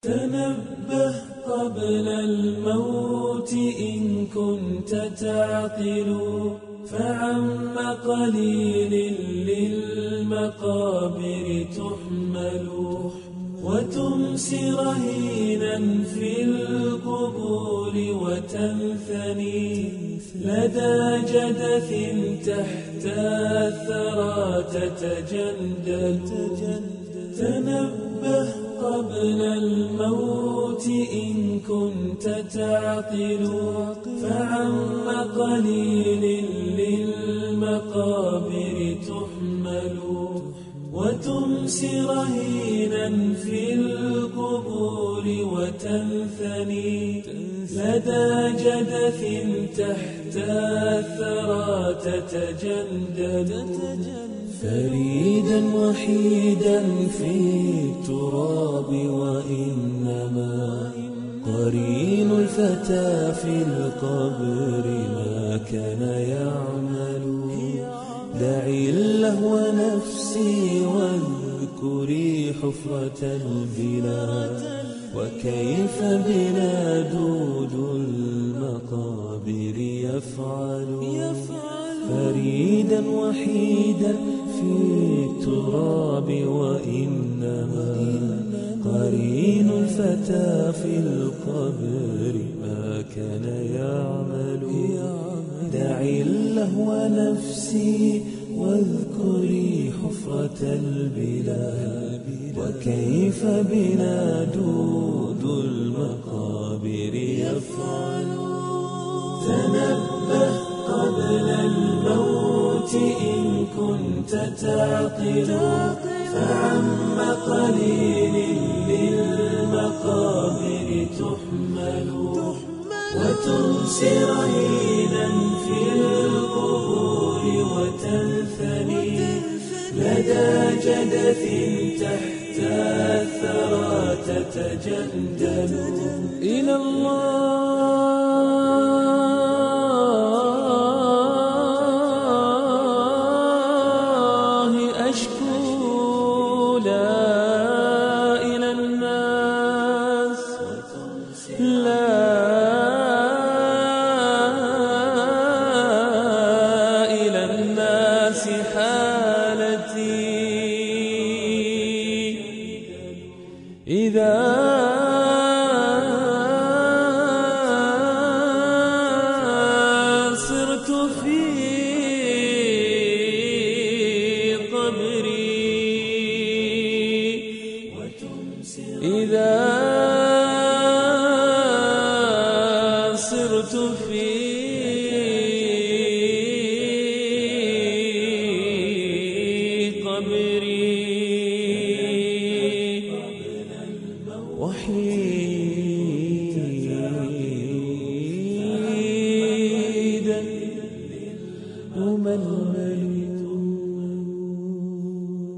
تنبه قبل الموت إن كنت تعقل، فعم قليل للمقابر تحمل، وتمسي رهينا في القبور وتنثني لدى جدث تحت الثرى تتجندل. تنبه قبل الموت إن كنت تعقل، فعم قليل للمقابر تحمل، وتمسي رهينا في القبور وتنثني لدى جدث تحت الثرى تتجندل. فريدا وحيدا في التراب وإنما قرين الفتى في القبر ما كان يعمل. دعي اللهو نفسي واذكري حفرة البلاد، وكيف بنا دود المقابر يفعل. فريدا وحيدا في التراب وإنما قرين الفتى في القبر ما كان يعمل. دعي اللهو نفسي واذكري حفرة البلاد، وكيف بنا دود المقابر يفعل. تنبه قبل الموت إن كنت تعقل، فعم قليل للمقابر تحمل، وتمسي رهينا في القبور وتنثني لدى جدث تحت الثرى تتجندل. إلى الله أشكو لا إلى الناس، لا إلى الناس حالتي إذا صرت في قبري، إذا